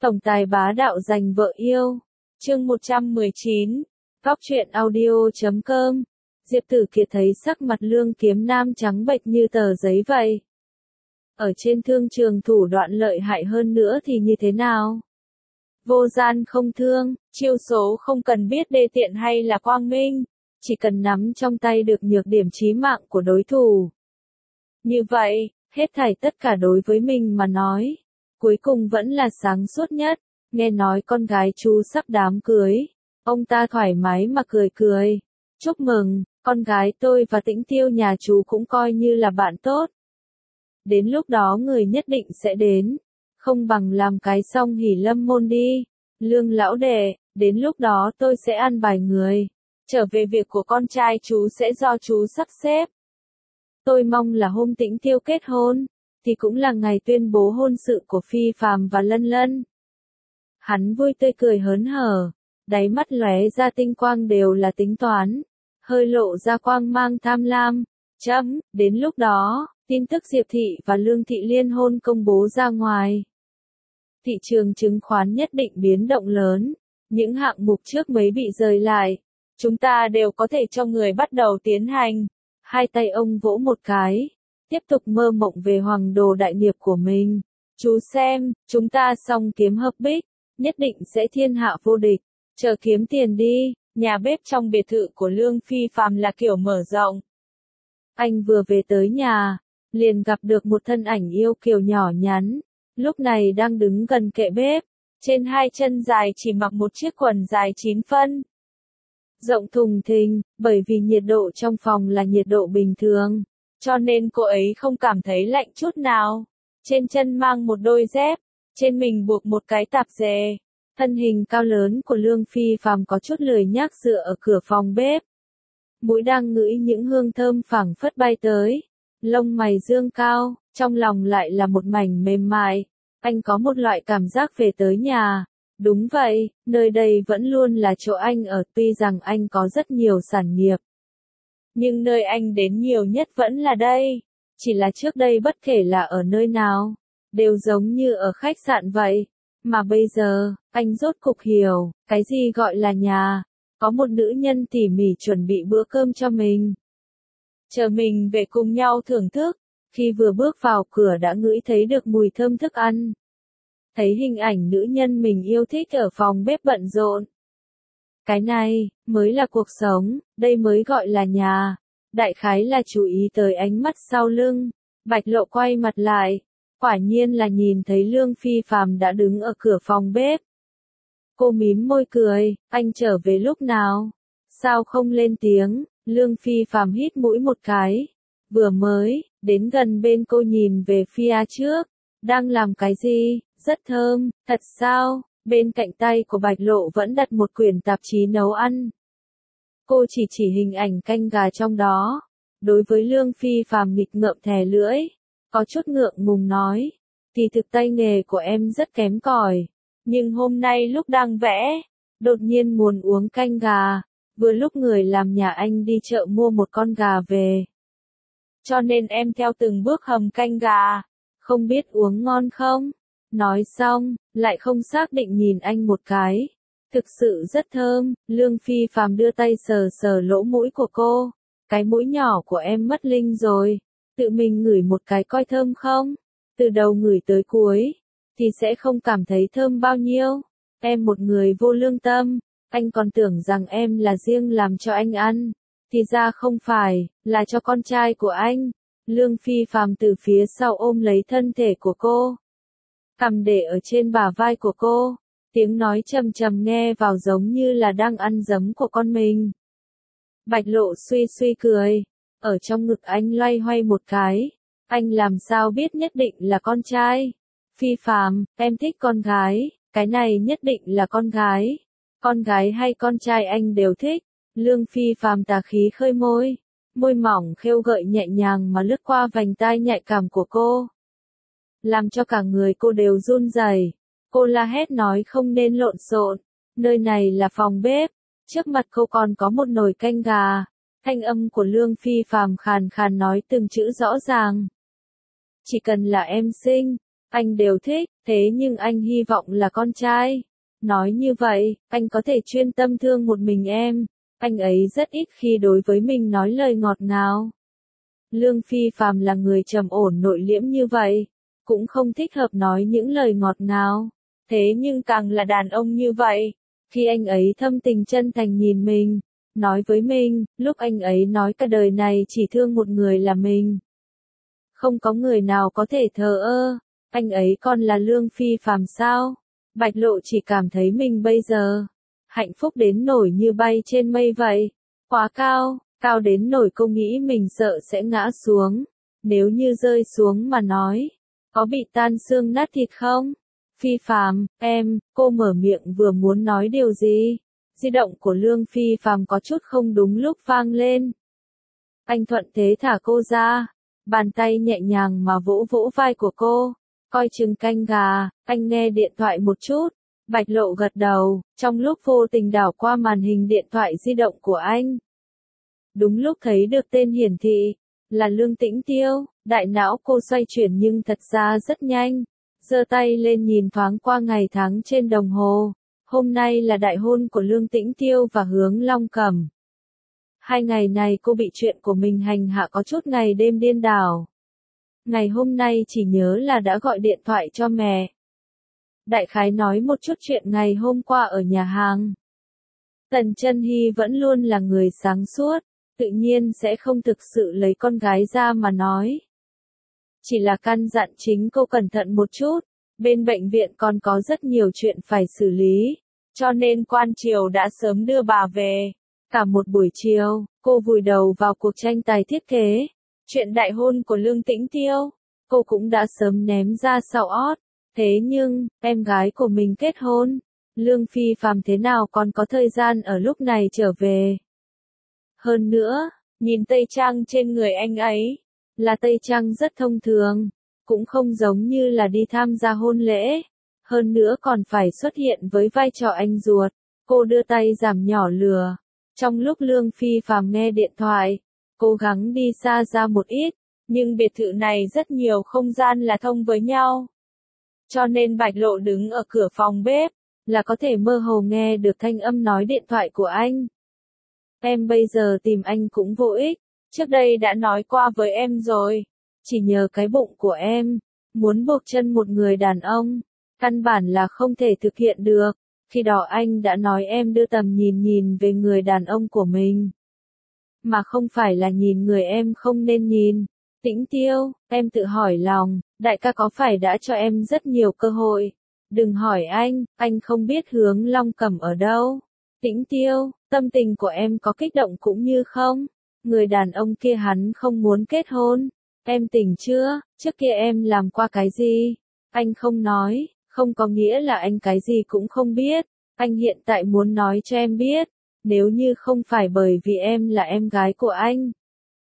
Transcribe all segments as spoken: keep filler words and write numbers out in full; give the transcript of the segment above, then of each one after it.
Tổng tài bá đạo giành vợ yêu. Chương một trăm mười chín. Góc truyện audio chấm com. Diệp Tử Kiệt thấy sắc mặt Lương Kiếm Nam trắng bệch như tờ giấy vậy. Ở trên thương trường thủ đoạn lợi hại hơn nữa thì như thế nào? Vô gian không thương, chiêu số không cần biết đê tiện hay là quang minh, chỉ cần nắm trong tay được nhược điểm chí mạng của đối thủ. Như vậy, hết thảy tất cả đối với mình mà nói, cuối cùng vẫn là sáng suốt nhất. Nghe nói con gái chú sắp đám cưới, ông ta thoải mái mà cười cười. Chúc mừng, con gái tôi và Tĩnh Tiêu nhà chú cũng coi như là bạn tốt. Đến lúc đó người nhất định sẽ đến, không bằng làm cái xong hỉ lâm môn đi. Lương lão đệ, đến lúc đó tôi sẽ an bài người, trở về việc của con trai chú sẽ do chú sắp xếp. Tôi mong là hôm Tĩnh Tiêu kết hôn, thì cũng là ngày tuyên bố hôn sự của Phi Phàm và Lân Lân. Hắn vui tươi cười hớn hở, đáy mắt lóe ra tinh quang đều là tính toán, hơi lộ ra quang mang tham lam. Chấm, đến lúc đó, tin tức Diệp Thị và Lương Thị liên hôn công bố ra ngoài. Thị trường chứng khoán nhất định biến động lớn, những hạng mục trước mấy bị rời lại, chúng ta đều có thể cho người bắt đầu tiến hành. Hai tay ông vỗ một cái, tiếp tục mơ mộng về hoàng đồ đại nghiệp của mình. Chú xem, chúng ta song kiếm hợp bích, nhất định sẽ thiên hạ vô địch. Chờ kiếm tiền đi. Nhà bếp trong biệt thự của Lương Phi Phàm là kiểu mở rộng. Anh vừa về tới nhà, liền gặp được một thân ảnh yêu kiều nhỏ nhắn, lúc này đang đứng gần kệ bếp, trên hai chân dài chỉ mặc một chiếc quần dài chín phân. Rộng thùng thình, bởi vì nhiệt độ trong phòng là nhiệt độ bình thường, cho nên cô ấy không cảm thấy lạnh chút nào. Trên chân mang một đôi dép, trên mình buộc một cái tạp dề. Thân hình cao lớn của Lương Phi Phàm có chút lười nhác dựa ở cửa phòng bếp. Mũi đang ngửi những hương thơm phảng phất bay tới. Lông mày dương cao, trong lòng lại là một mảnh mềm mại. Anh có một loại cảm giác về tới nhà. Đúng vậy, nơi đây vẫn luôn là chỗ anh ở, tuy rằng anh có rất nhiều sản nghiệp. Nhưng nơi anh đến nhiều nhất vẫn là đây. Chỉ là trước đây bất kể là ở nơi nào, đều giống như ở khách sạn vậy. Mà bây giờ, anh rốt cục hiểu, cái gì gọi là nhà, có một nữ nhân tỉ mỉ chuẩn bị bữa cơm cho mình. Chờ mình về cùng nhau thưởng thức, khi vừa bước vào cửa đã ngửi thấy được mùi thơm thức ăn. Thấy hình ảnh nữ nhân mình yêu thích ở phòng bếp bận rộn. Cái này, mới là cuộc sống, đây mới gọi là nhà. Đại khái là chú ý tới ánh mắt sau lưng, Bạch Lộ quay mặt lại. Quả nhiên là nhìn thấy Lương Phi Phàm đã đứng ở cửa phòng bếp. Cô mím môi cười, anh trở về lúc nào? Sao không lên tiếng? Lương Phi Phàm hít mũi một cái. Vừa mới, đến gần bên cô nhìn về phía trước. Đang làm cái gì? Rất thơm, thật sao? Bên cạnh tay của Bạch Lộ vẫn đặt một quyển tạp chí nấu ăn. Cô chỉ chỉ hình ảnh canh gà trong đó. Đối với Lương Phi Phàm nghịch ngợm thè lưỡi. Có chút ngượng ngùng nói, kỳ thực tay nghề của em rất kém cỏi, nhưng hôm nay lúc đang vẽ, đột nhiên muốn uống canh gà, vừa lúc người làm nhà anh đi chợ mua một con gà về. Cho nên em theo từng bước hầm canh gà, không biết uống ngon không? Nói xong, lại không xác định nhìn anh một cái. Thực sự rất thơm, Lương Phi Phàm đưa tay sờ sờ lỗ mũi của cô, cái mũi nhỏ của em mất linh rồi. Tự mình ngửi một cái coi thơm không? Từ đầu ngửi tới cuối, thì sẽ không cảm thấy thơm bao nhiêu. Em một người vô lương tâm, anh còn tưởng rằng em là riêng làm cho anh ăn. Thì ra không phải, là cho con trai của anh. Lương Phi Phàm từ phía sau ôm lấy thân thể của cô. Cằm để ở trên bả vai của cô. Tiếng nói trầm trầm nghe vào giống như là đang ăn giấm của con mình. Bạch Lộ suy suy cười. Ở trong ngực anh loay hoay một cái, anh làm sao biết nhất định là con trai. Phi Phàm, em thích con gái, cái này nhất định là con gái. Con gái hay con trai anh đều thích. Lương Phi Phàm tà khí khơi môi, môi mỏng khêu gợi nhẹ nhàng mà lướt qua vành tai nhạy cảm của cô. Làm cho cả người cô đều run rẩy. Cô la hét nói không nên lộn xộn, nơi này là phòng bếp, trước mặt cô còn có một nồi canh gà. Thanh âm của Lương Phi Phàm khàn khàn nói từng chữ rõ ràng. Chỉ cần là em sinh, anh đều thích, thế nhưng anh hy vọng là con trai. Nói như vậy, anh có thể chuyên tâm thương một mình em. Anh ấy rất ít khi đối với mình nói lời ngọt ngào. Lương Phi Phàm là người trầm ổn nội liễm như vậy, cũng không thích hợp nói những lời ngọt ngào. Thế nhưng càng là đàn ông như vậy, khi anh ấy thâm tình chân thành nhìn mình, nói với mình, lúc anh ấy nói cả đời này chỉ thương một người là mình. Không có người nào có thể thờ ơ, anh ấy còn là Lương Phi Phàm sao? Bạch Lộ chỉ cảm thấy mình bây giờ, hạnh phúc đến nổi như bay trên mây vậy. Quá cao, cao đến nổi cô nghĩ mình sợ sẽ ngã xuống. Nếu như rơi xuống mà nói, có bị tan xương nát thịt không? Phi Phàm, em, cô mở miệng vừa muốn nói điều gì? Di động của Lương Phi Phàm có chút không đúng lúc vang lên. Anh thuận thế thả cô ra, bàn tay nhẹ nhàng mà vỗ vỗ vai của cô. Coi chừng canh gà, anh nghe điện thoại một chút. Bạch Lộ gật đầu, trong lúc vô tình đảo qua màn hình điện thoại di động của anh. Đúng lúc thấy được tên hiển thị, là Lương Tĩnh Tiêu, đại não cô xoay chuyển nhưng thật ra rất nhanh. Giơ tay lên nhìn thoáng qua ngày tháng trên đồng hồ. Hôm nay là đại hôn của Lương Tĩnh Tiêu và Hướng Long Cẩm. Hai ngày này cô bị chuyện của mình hành hạ có chút ngày đêm điên đảo. Ngày hôm nay chỉ nhớ là đã gọi điện thoại cho mẹ. Đại khái nói một chút chuyện ngày hôm qua ở nhà hàng. Tần Chân Hy vẫn luôn là người sáng suốt, tự nhiên sẽ không thực sự lấy con gái ra mà nói. Chỉ là căn dặn chính cô cẩn thận một chút, bên bệnh viện còn có rất nhiều chuyện phải xử lý, cho nên quan triều đã sớm đưa bà về. Cả một buổi chiều, cô vùi đầu vào cuộc tranh tài thiết kế. Chuyện đại hôn của Lương Tĩnh Tiêu, cô cũng đã sớm ném ra sau ót. Thế nhưng, em gái của mình kết hôn, Lương Phi Phàm thế nào còn có thời gian ở lúc này trở về. Hơn nữa, nhìn tây trang trên người anh ấy, là tây trang rất thông thường, cũng không giống như là đi tham gia hôn lễ. Hơn nữa còn phải xuất hiện với vai trò anh ruột. Cô đưa tay giảm nhỏ lửa. Trong lúc Lương Phi Phàm nghe điện thoại, cố gắng đi xa ra một ít, nhưng biệt thự này rất nhiều không gian là thông với nhau. Cho nên Bạch Lộ đứng ở cửa phòng bếp, là có thể mơ hồ nghe được thanh âm nói điện thoại của anh. Em bây giờ tìm anh cũng vô ích, trước đây đã nói qua với em rồi, chỉ nhờ cái bụng của em, muốn buộc chân một người đàn ông, căn bản là không thể thực hiện được. Khi đó anh đã nói em đưa tầm nhìn nhìn về người đàn ông của mình, mà không phải là nhìn người em không nên nhìn. Tĩnh Tiêu, em tự hỏi lòng, đại ca có phải đã cho em rất nhiều cơ hội? Đừng hỏi anh, anh không biết Hướng Long Cẩm ở đâu. Tĩnh Tiêu, tâm tình của em có kích động cũng như không? Người đàn ông kia hắn không muốn kết hôn. Em tỉnh chưa? Trước kia em làm qua cái gì? Anh không nói, không có nghĩa là anh cái gì cũng không biết. Anh hiện tại muốn nói cho em biết, nếu như không phải bởi vì em là em gái của anh,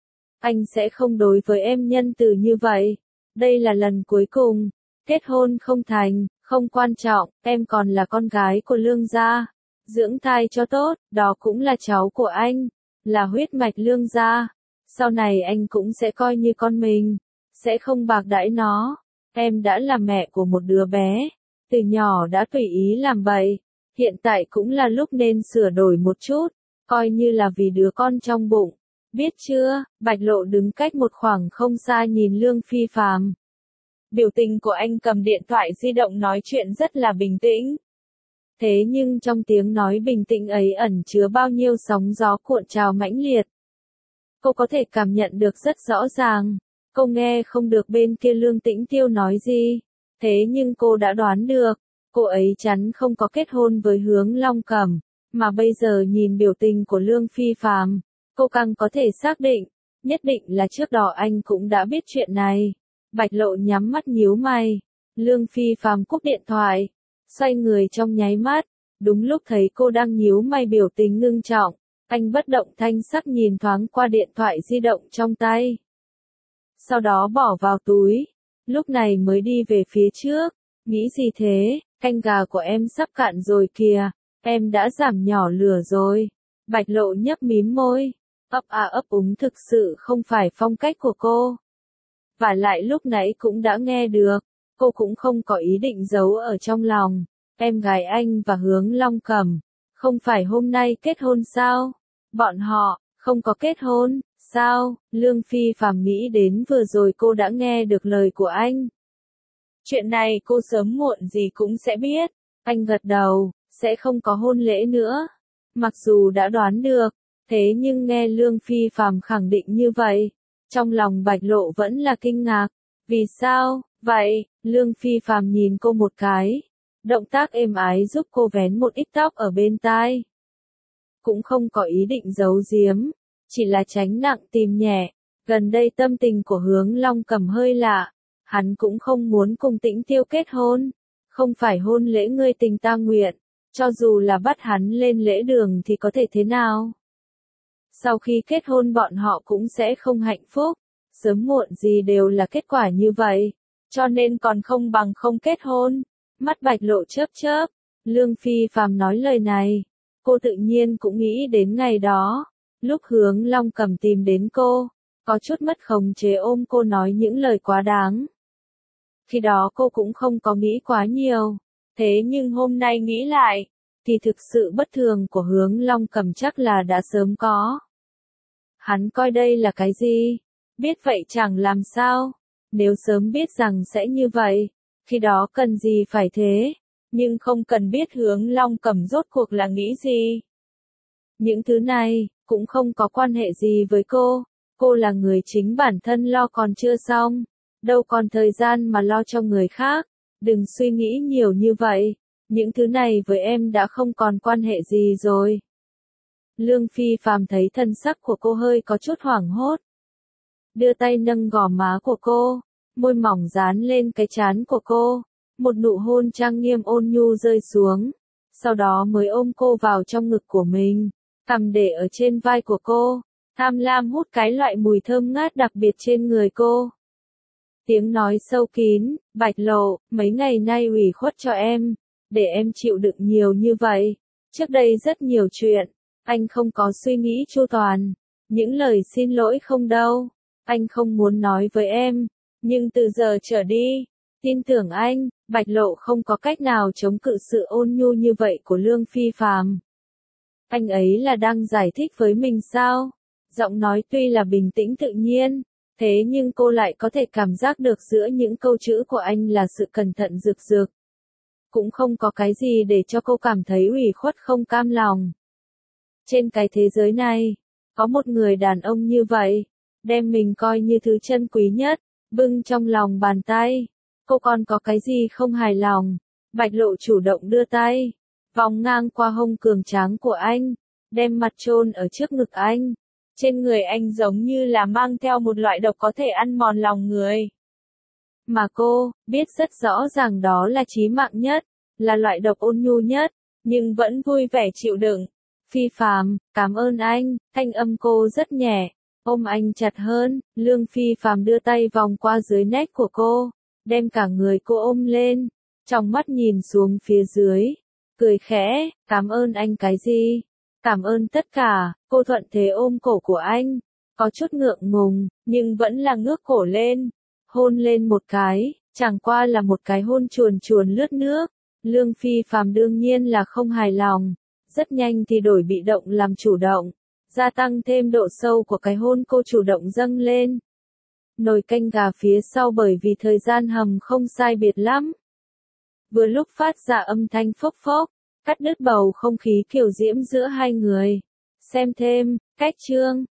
anh sẽ không đối với em nhân từ như vậy. Đây là lần cuối cùng, kết hôn không thành, không quan trọng, em còn là con gái của Lương gia. Dưỡng thai cho tốt, đó cũng là cháu của anh, là huyết mạch Lương gia. Sau này anh cũng sẽ coi như con mình, sẽ không bạc đãi nó. Em đã là mẹ của một đứa bé, từ nhỏ đã tùy ý làm bậy, hiện tại cũng là lúc nên sửa đổi một chút, coi như là vì đứa con trong bụng. Biết chưa? Bạch Lộ đứng cách một khoảng không xa nhìn Lương Phi Phàm. Biểu tình của anh cầm điện thoại di động nói chuyện rất là bình tĩnh. Thế nhưng trong tiếng nói bình tĩnh ấy ẩn chứa bao nhiêu sóng gió cuộn trào mãnh liệt. Cô có thể cảm nhận được rất rõ ràng. Cô nghe không được bên kia Lương Tĩnh Tiêu nói gì. Thế nhưng cô đã đoán được. Cô ấy chắn không có kết hôn với Hướng Long Cẩm. Mà bây giờ nhìn biểu tình của Lương Phi Phàm, cô càng có thể xác định. Nhất định là trước đó anh cũng đã biết chuyện này. Bạch Lộ nhắm mắt nhíu mày. Lương Phi Phàm cúp điện thoại. Xoay người trong nháy mắt. Đúng lúc thấy cô đang nhíu mày biểu tình ngưng trọng. Anh bất động thanh sắc nhìn thoáng qua điện thoại di động trong tay. Sau đó bỏ vào túi. Lúc này mới đi về phía trước. Nghĩ gì thế? Canh gà của em sắp cạn rồi kìa. Em đã giảm nhỏ lửa rồi. Bạch Lộ nhấp mím môi. Ấp à ấp úng thực sự không phải phong cách của cô. Và lại lúc nãy cũng đã nghe được. cô cũng không có ý định giấu ở trong lòng. Em gái anh và Hướng Long Cầm, không phải hôm nay kết hôn sao? Bọn họ, không có kết hôn, sao? Lương Phi Phàm nghĩ đến vừa rồi cô đã nghe được lời của anh. Chuyện này cô sớm muộn gì cũng sẽ biết. Anh gật đầu, sẽ không có hôn lễ nữa. Mặc dù đã đoán được, thế nhưng nghe Lương Phi Phàm khẳng định như vậy, trong lòng Bạch Lộ vẫn là kinh ngạc. Vì sao? Vậy, Lương Phi Phàm nhìn cô một cái, động tác êm ái giúp cô vén một ít tóc ở bên tai. Cũng không có ý định giấu giếm, chỉ là tránh nặng tìm nhẹ. Gần đây tâm tình của Hướng Long Cầm hơi lạ, hắn cũng không muốn cùng Tĩnh Tiêu kết hôn. Không phải hôn lễ ngươi tình ta nguyện, cho dù là bắt hắn lên lễ đường thì có thể thế nào? Sau khi kết hôn bọn họ cũng sẽ không hạnh phúc, sớm muộn gì đều là kết quả như vậy, cho nên còn không bằng không kết hôn. Mắt Bạch Lộ chớp chớp, Lương Phi Phàm nói lời này, cô tự nhiên cũng nghĩ đến ngày đó, lúc Hướng Long Cầm tìm đến cô, có chút mất khống chế ôm cô nói những lời quá đáng. Khi đó cô cũng không có nghĩ quá nhiều, thế nhưng hôm nay nghĩ lại, thì thực sự bất thường của Hướng Long Cầm chắc là đã sớm có. Hắn coi đây là cái gì? Biết vậy chẳng làm sao? Nếu sớm biết rằng sẽ như vậy, khi đó cần gì phải thế? Nhưng không cần biết Hướng Long Cầm rốt cuộc là nghĩ gì. Những thứ này, cũng không có quan hệ gì với cô. Cô là người chính bản thân lo còn chưa xong. Đâu còn thời gian mà lo cho người khác. Đừng suy nghĩ nhiều như vậy. Những thứ này với em đã không còn quan hệ gì rồi. Lương Phi Phàm thấy thân sắc của cô hơi có chút hoảng hốt. Đưa tay nâng gò má của cô, môi mỏng dán lên cái trán của cô. Một nụ hôn trang nghiêm ôn nhu rơi xuống. Sau đó mới ôm cô vào trong ngực của mình. Cằm để ở trên vai của cô. Tham lam hút cái loại mùi thơm ngát đặc biệt trên người cô. Tiếng nói sâu kín, Bạch Lộ, mấy ngày nay ủy khuất cho em, để em chịu đựng nhiều như vậy. Trước đây rất nhiều chuyện, anh không có suy nghĩ chu toàn. Những lời xin lỗi không đâu, anh không muốn nói với em. Nhưng từ giờ trở đi, tin tưởng anh, Bạch Lộ không có cách nào chống cự sự ôn nhu như vậy của Lương Phi Phàm. Anh ấy là đang giải thích với mình sao? Giọng nói tuy là bình tĩnh tự nhiên, thế nhưng cô lại có thể cảm giác được giữa những câu chữ của anh là sự cẩn thận rực rực. Cũng không có cái gì để cho cô cảm thấy ủy khuất không cam lòng. Trên cái thế giới này, có một người đàn ông như vậy, đem mình coi như thứ chân quý nhất, bưng trong lòng bàn tay. Cô còn có cái gì không hài lòng? Bạch Lộ chủ động đưa tay, vòng ngang qua hông cường tráng của anh, đem mặt chôn ở trước ngực anh. Trên người anh giống như là mang theo một loại độc có thể ăn mòn lòng người. Mà cô, biết rất rõ ràng đó là chí mạng nhất, là loại độc ôn nhu nhất, nhưng vẫn vui vẻ chịu đựng. Phi Phàm, cảm ơn anh, thanh âm cô rất nhẹ, ôm anh chặt hơn. Lương Phi Phàm đưa tay vòng qua dưới nách của cô, đem cả người cô ôm lên, trong mắt nhìn xuống phía dưới, cười khẽ, cảm ơn anh cái gì? Cảm ơn tất cả. Cô thuận thế ôm cổ của anh, có chút ngượng ngùng, nhưng vẫn là ngước cổ lên, hôn lên một cái, chẳng qua là một cái hôn chuồn chuồn lướt nước. Lương Phi Phàm đương nhiên là không hài lòng, rất nhanh thì đổi bị động làm chủ động, gia tăng thêm độ sâu của cái hôn cô chủ động dâng lên. Nồi canh gà phía sau bởi vì thời gian hầm không sai biệt lắm. Vừa lúc phát ra âm thanh phốc phốc, cắt đứt bầu không khí kiều diễm giữa hai người. Xem thêm, cách chương.